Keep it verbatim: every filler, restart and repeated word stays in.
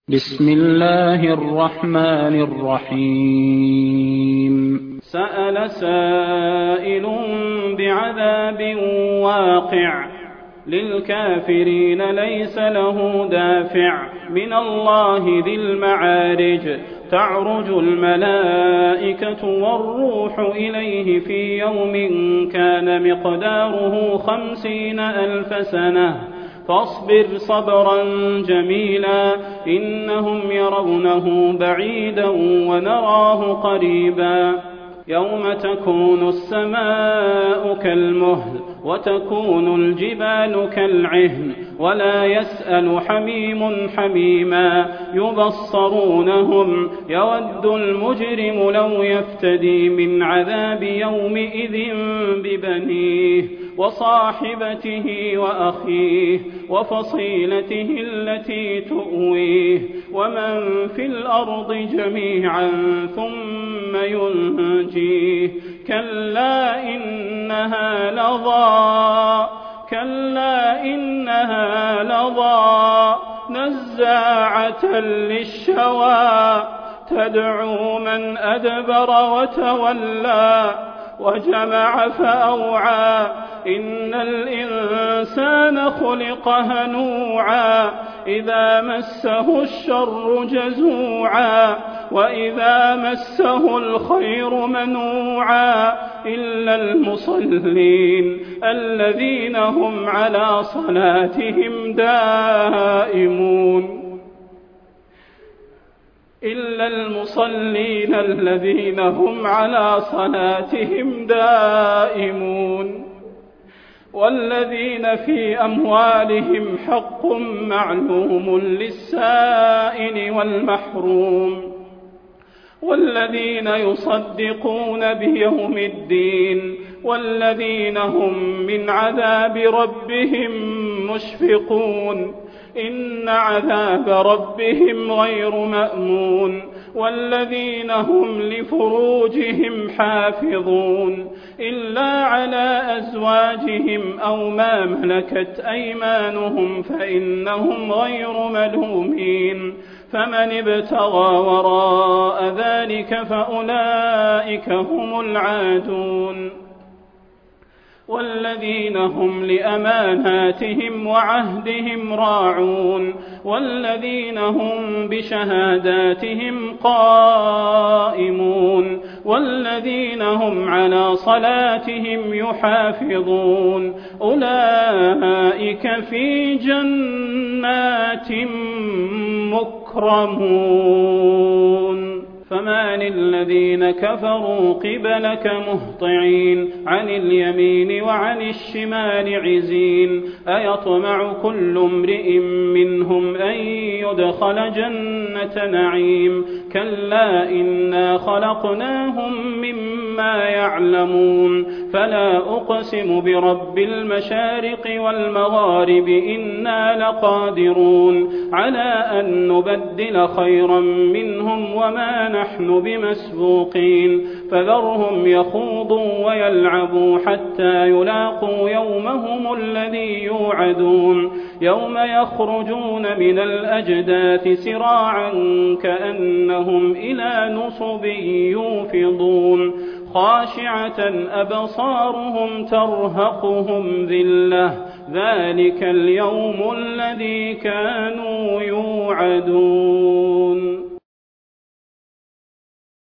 بسم الله الرحمن الرحيم سأل سائل بعذاب واقع للكافرين ليس له دافع من الله ذي المعارج تعرج الملائكة والروح إليه في يوم كان مقداره خمسين ألف سنة فاصبر صبرا جميلا إنهم يرونه بعيدا ونراه قريبا يوم تكون السماء كالمهل وتكون الجبال كالعهن ولا يسأل حميم حميما يبصرونهم يود المجرم لو يفتدي من عذاب يومئذ ببنيه وصاحبته وأخيه وفصيلته التي تؤويه ومن في الأرض جميعا ثم ينجيه كلا إنها لظى كلا إنها لظى نزاعة للشوى تدعو من أدبر وتولى وجمع فأوعى إن الإنسان خلق هلوعا إذا مسه الشر جزوعا وإذا مسه الخير منوعا إلا المصلين الذين هم على صلاتهم دائمون إلا المصلين الذين هم على صلاتهم دائمون والذين في أموالهم حق معلوم للسائل والمحروم والذين يصدقون بيوم الدين والذين هم من عذاب ربهم مشفقون إن عذاب ربهم غير مأمون والذين هم لفروجهم حافظون إلا على أزواجهم أو ما ملكت أيمانهم فإنهم غير ملومين فمن ابتغى وراء ذلك فأولئك هم العادون والذين هم لأماناتهم وعهدهم راعون والذين هم بشهاداتهم قائمون والذين هم على صلاتهم يحافظون أولئك في جنات مكرمون فما للذين كفروا قبلك مهطعين عن اليمين وعن الشمال عزين أيطمع كل امرئ منهم أن يدخل جنة نعيم كلا إنا خلقناهم مما يعلمون فلا أقسم برب المشارق والمغارب إنا لقادرون على أن نبدل خيرا منهم وما نحن بمسبوقين فذرهم يخوضوا ويلعبوا حتى يلاقوا يومهم الذي يوعدون يوم يخرجون من الأجداث سراعا كأنهم إلى نصب يوفضون خاشعة أبصارهم ترهقهم ذلة ذلك اليوم الذي كانوا يوعدون.